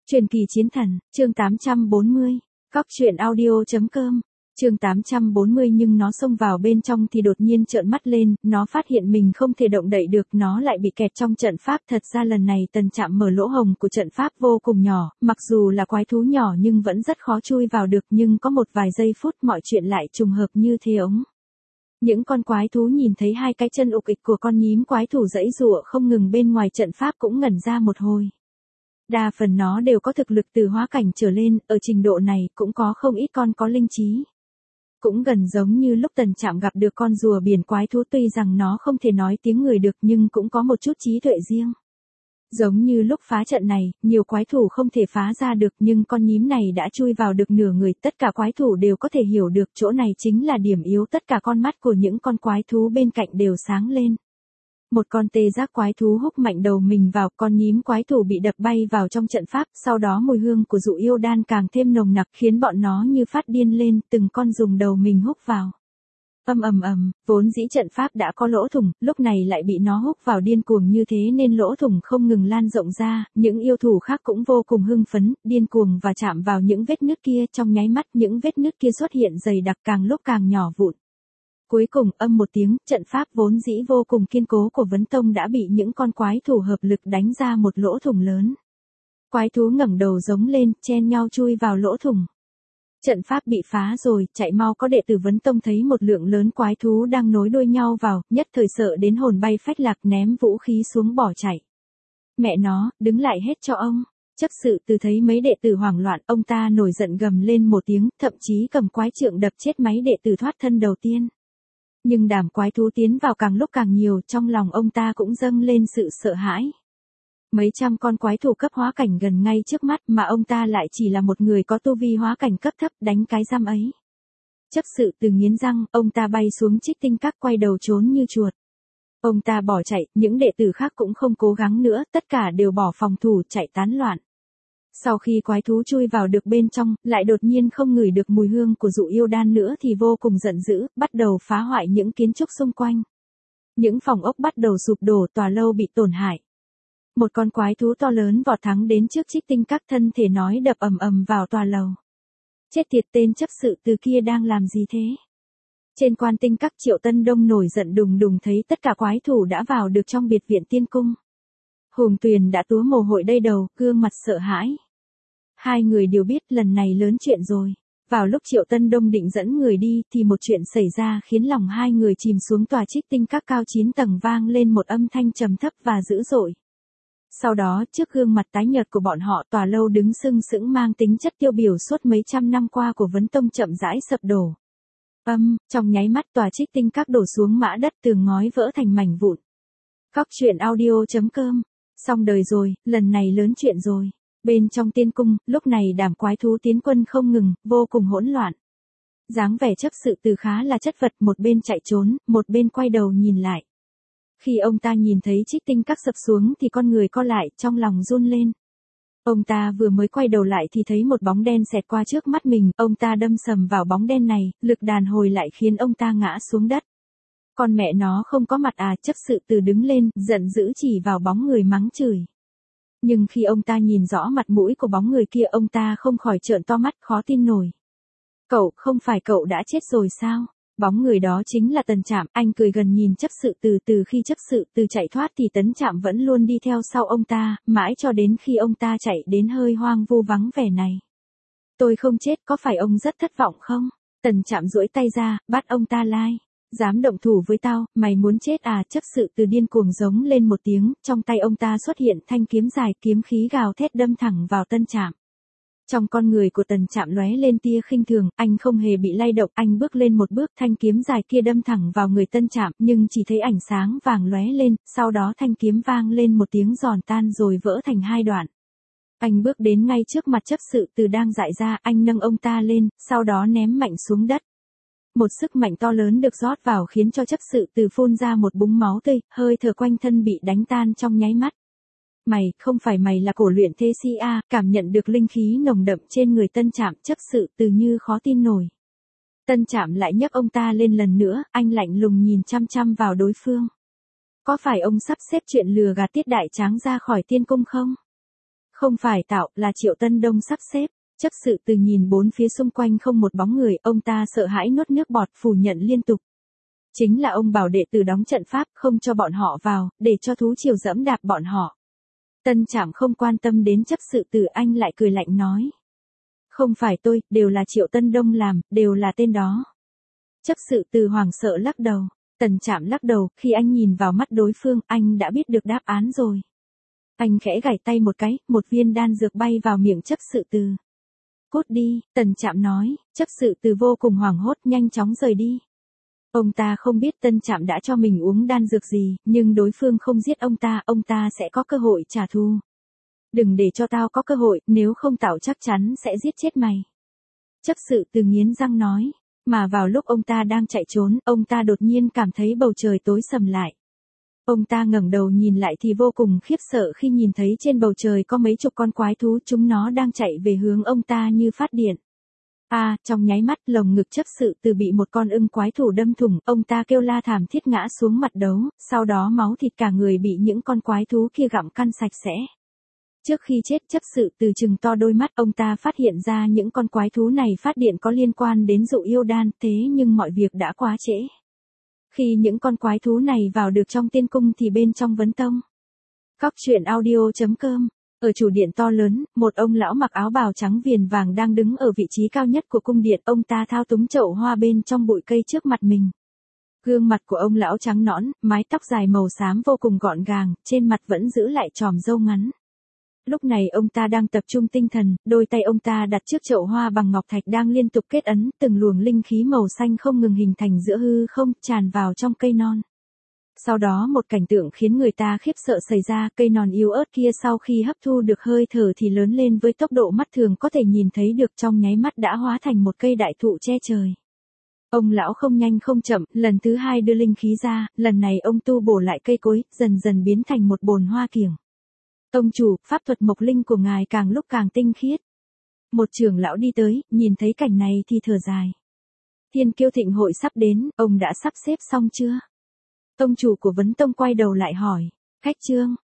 Truyền kỳ chiến thần, chương 840, Góc truyện audio.com, chương 840 nhưng nó xông vào bên trong thì đột nhiên trợn mắt lên, nó phát hiện mình không thể động đậy được, nó lại bị kẹt trong trận pháp. Thật ra lần này Tần Trạm mở lỗ hồng của trận pháp vô cùng nhỏ, mặc dù là quái thú nhỏ nhưng vẫn rất khó chui vào được, nhưng có một vài giây phút mọi chuyện lại trùng hợp như thế ống. Những con quái thú nhìn thấy hai cái chân ục ịch của con nhím quái thủ giãy giụa không ngừng bên ngoài trận pháp cũng ngẩn ra một hồi. Đa phần nó đều có thực lực từ hóa cảnh trở lên, ở trình độ này cũng có không ít con có linh trí. Cũng gần giống như lúc Tần Trạm gặp được con rùa biển quái thú, tuy rằng nó không thể nói tiếng người được nhưng cũng có một chút trí tuệ riêng. Giống như lúc phá trận này, nhiều quái thủ không thể phá ra được nhưng con nhím này đã chui vào được nửa người, tất cả quái thủ đều có thể hiểu được chỗ này chính là điểm yếu, tất cả con mắt của những con quái thú bên cạnh đều sáng lên. Một con tê giác quái thú húc mạnh đầu mình vào, con nhím quái thủ bị đập bay vào trong trận pháp, sau đó mùi hương của dụ yêu đan càng thêm nồng nặc khiến bọn nó như phát điên lên, từng con dùng đầu mình húc vào. Vốn dĩ trận pháp đã có lỗ thủng, lúc này lại bị nó húc vào điên cuồng như thế nên lỗ thủng không ngừng lan rộng ra, những yêu thủ khác cũng vô cùng hưng phấn, điên cuồng và chạm vào những vết nứt kia, trong nháy mắt những vết nứt kia xuất hiện dày đặc càng lúc càng nhỏ vụn. Cuối cùng âm một tiếng, trận pháp vốn dĩ vô cùng kiên cố của Vấn Tông đã bị những con quái thủ hợp lực đánh ra một lỗ thủng lớn. Quái thú ngẩng đầu giống lên, chen nhau chui vào lỗ thủng. Trận pháp bị phá rồi, chạy mau, có đệ tử Vấn Tông thấy một lượng lớn quái thú đang nối đuôi nhau vào, nhất thời sợ đến hồn bay phách lạc, ném vũ khí xuống bỏ chạy. Mẹ nó, đứng lại hết cho ông. Chấp sự từ thấy mấy đệ tử hoảng loạn, ông ta nổi giận gầm lên một tiếng, thậm chí cầm quái trượng đập chết mấy đệ tử thoát thân đầu tiên. Nhưng đám quái thú tiến vào càng lúc càng nhiều, trong lòng ông ta cũng dâng lên sự sợ hãi. Mấy trăm con quái thủ cấp hóa cảnh gần ngay trước mắt mà ông ta lại chỉ là một người có tu vi hóa cảnh cấp thấp, đánh cái giam ấy. Chấp sự từ nghiến răng, ông ta bay xuống Trích Tinh Các quay đầu trốn như chuột. Ông ta bỏ chạy, những đệ tử khác cũng không cố gắng nữa, tất cả đều bỏ phòng thủ chạy tán loạn. Sau khi quái thú chui vào được bên trong, lại đột nhiên không ngửi được mùi hương của dụ yêu đan nữa thì vô cùng giận dữ, bắt đầu phá hoại những kiến trúc xung quanh. Những phòng ốc bắt đầu sụp đổ, tòa lâu bị tổn hại. Một con quái thú to lớn vọt thắng đến trước Trích Tinh Các, thân thể nói đập ầm vào tòa lầu. Chết tiệt, tên chấp sự từ kia đang làm gì thế? Trên Quan Tinh Các, Triệu Tân Đông nổi giận đùng đùng thấy tất cả quái thủ đã vào được trong biệt viện tiên cung. Hùng Tuyền đã túa mồ hôi đầy đầu, gương mặt sợ hãi. Hai người đều biết lần này lớn chuyện rồi. Vào lúc Triệu Tân Đông định dẫn người đi thì một chuyện xảy ra khiến lòng hai người chìm xuống. Tòa Trích Tinh Các cao 9 tầng vang lên một âm thanh trầm thấp và dữ dội. Sau đó, trước gương mặt tái nhợt của bọn họ, tòa lâu đứng sừng sững mang tính chất tiêu biểu suốt mấy trăm năm qua của Vấn Tông chậm rãi sập đổ. Trong nháy mắt tòa Trích Tinh Các đổ xuống mã đất, tường ngói vỡ thành mảnh vụn. Góc truyện audio.com. Xong đời rồi, lần này lớn chuyện rồi. Bên trong tiên cung, lúc này đám quái thú tiến quân không ngừng, vô cùng hỗn loạn. Dáng vẻ chấp sự từ khá là chất vật, một bên chạy trốn, một bên quay đầu nhìn lại. Khi ông ta nhìn thấy Trích Tinh Các sập xuống thì con người co lại, trong lòng run lên. Ông ta vừa mới quay đầu lại thì thấy một bóng đen xẹt qua trước mắt mình, ông ta đâm sầm vào bóng đen này, lực đàn hồi lại khiến ông ta ngã xuống đất. Con mẹ nó không có mặt à, chấp sự từ đứng lên, giận dữ chỉ vào bóng người mắng chửi. Nhưng khi ông ta nhìn rõ mặt mũi của bóng người kia, ông ta không khỏi trợn to mắt, khó tin nổi. Cậu, không phải cậu đã chết rồi sao? Bóng người đó chính là Tần Trạm. Anh cười gần nhìn chấp sự từ khi chấp sự từ chạy thoát thì Tấn Trạm vẫn luôn đi theo sau ông ta, mãi cho đến khi ông ta chạy đến hơi hoang vu vắng vẻ này. Tôi không chết, có phải ông rất thất vọng không? Tần Trạm duỗi tay ra, bắt ông ta lai. Dám động thủ với tao, mày muốn chết à? Chấp sự từ điên cuồng giống lên một tiếng, trong tay ông ta xuất hiện thanh kiếm dài, kiếm khí gào thét đâm thẳng vào Tân Trạm. Trong con người của Tần Trạm lóe lên tia khinh thường, anh không hề bị lay động, anh bước lên một bước, thanh kiếm dài kia đâm thẳng vào người Tân Trạm, nhưng chỉ thấy ánh sáng vàng lóe lên, sau đó thanh kiếm vang lên một tiếng giòn tan rồi vỡ thành hai đoạn. Anh bước đến ngay trước mặt chấp sự từ đang dại ra, anh nâng ông ta lên, sau đó ném mạnh xuống đất. Một sức mạnh to lớn được rót vào khiến cho chấp sự từ phun ra một búng máu tươi, hơi thở quanh thân bị đánh tan trong nháy mắt. Mày, không phải mày là cổ luyện thế si à? Cảm nhận được linh khí nồng đậm trên người Tân Trạm, chấp sự từ như khó tin nổi. Tân Trạm lại nhấc ông ta lên lần nữa, anh lạnh lùng nhìn chăm chăm vào đối phương. Có phải ông sắp xếp chuyện lừa gạt Tiết Đại Tráng ra khỏi tiên cung không? Không phải tạo, là Triệu Tân Đông sắp xếp. Chấp sự từ nhìn bốn phía xung quanh không một bóng người, ông ta sợ hãi nuốt nước bọt phủ nhận liên tục. Chính là ông bảo đệ tử đóng trận pháp không cho bọn họ vào, để cho thú triều dẫm đạp bọn họ. Tân Trạm không quan tâm đến chấp sự từ, anh lại cười lạnh nói. Không phải tôi, đều là Triệu Tân Đông làm, đều là tên đó. Chấp sự từ hoảng sợ lắc đầu. Tần Trạm lắc đầu, khi anh nhìn vào mắt đối phương, anh đã biết được đáp án rồi. Anh khẽ gảy tay một cái, một viên đan dược bay vào miệng chấp sự từ. Cút đi, Tần Trạm nói, chấp sự từ vô cùng hoảng hốt nhanh chóng rời đi. Ông ta không biết Tân Trạm đã cho mình uống đan dược gì, nhưng đối phương không giết ông ta sẽ có cơ hội trả thù. Đừng để cho tao có cơ hội, nếu không tao chắc chắn sẽ giết chết mày. Chấp sự từ nghiến răng nói, mà vào lúc ông ta đang chạy trốn, ông ta đột nhiên cảm thấy bầu trời tối sầm lại. Ông ta ngẩng đầu nhìn lại thì vô cùng khiếp sợ khi nhìn thấy trên bầu trời có mấy chục con quái thú, chúng nó đang chạy về hướng ông ta như phát điện. Trong nháy mắt lồng ngực chấp sự từ bị một con ưng quái thủ đâm thủng, ông ta kêu la thảm thiết ngã xuống mặt đấu, sau đó máu thịt cả người bị những con quái thú kia gặm căn sạch sẽ. Trước khi chết chấp sự từ trừng to đôi mắt, ông ta phát hiện ra những con quái thú này phát điện có liên quan đến dụ yêu đan, thế nhưng mọi việc đã quá trễ. Khi những con quái thú này vào được trong tiên cung thì bên trong vấn tông. Cóc truyện audio.com. Ở chủ điện to lớn, một ông lão mặc áo bào trắng viền vàng đang đứng ở vị trí cao nhất của cung điện, ông ta thao túng chậu hoa bên trong bụi cây trước mặt mình. Gương mặt của ông lão trắng nõn, mái tóc dài màu xám vô cùng gọn gàng, trên mặt vẫn giữ lại chòm râu ngắn. Lúc này ông ta đang tập trung tinh thần, đôi tay ông ta đặt trước chậu hoa bằng ngọc thạch đang liên tục kết ấn, từng luồng linh khí màu xanh không ngừng hình thành giữa hư không, tràn vào trong cây non. Sau đó một cảnh tượng khiến người ta khiếp sợ xảy ra, cây non yếu ớt kia sau khi hấp thu được hơi thở thì lớn lên với tốc độ mắt thường có thể nhìn thấy được, trong nháy mắt đã hóa thành một cây đại thụ che trời. Ông lão không nhanh không chậm, lần thứ hai đưa linh khí ra, lần này ông tu bổ lại cây cối, dần dần biến thành một bồn hoa kiểng. Tông chủ, pháp thuật mộc linh của ngài càng lúc càng tinh khiết. Một trưởng lão đi tới, nhìn thấy cảnh này thì thở dài. Thiên Kiêu Thịnh hội sắp đến, ông đã sắp xếp xong chưa? Tông chủ của Vấn Tông quay đầu lại hỏi. Khách trương,